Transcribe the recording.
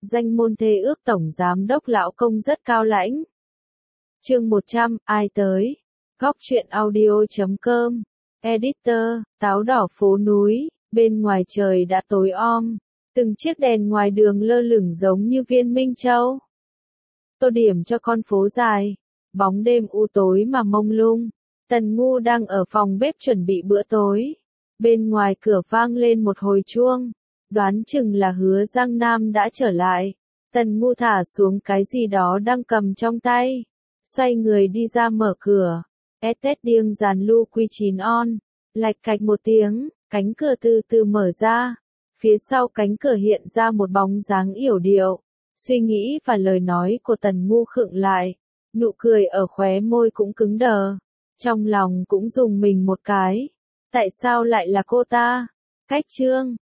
danh môn thê ước tổng giám đốc lão công rất cao lãnh. Chương 100, ai tới? Góc truyện audio.com. Editor, táo đỏ phố núi, bên ngoài trời đã tối om, từng chiếc đèn ngoài đường lơ lửng giống như viên minh châu. Tô điểm cho con phố dài, bóng đêm u tối mà mông lung. Tần Ngu đang ở phòng bếp chuẩn bị bữa tối. Bên ngoài cửa vang lên một hồi chuông, đoán chừng là Hứa Giang Nam đã trở lại. Tần Ngu thả xuống cái gì đó đang cầm trong tay, xoay người đi ra mở cửa. Tết điêng dàn lu quy 9 on, lạch cạch một tiếng, cánh cửa từ từ mở ra. Phía sau cánh cửa hiện ra một bóng dáng yểu điệu. Suy nghĩ và lời nói của Tần Ngu khựng lại, nụ cười ở khóe môi cũng cứng đờ. Trong lòng cũng rùng mình một cái. Tại sao lại là cô ta? Cách Trương,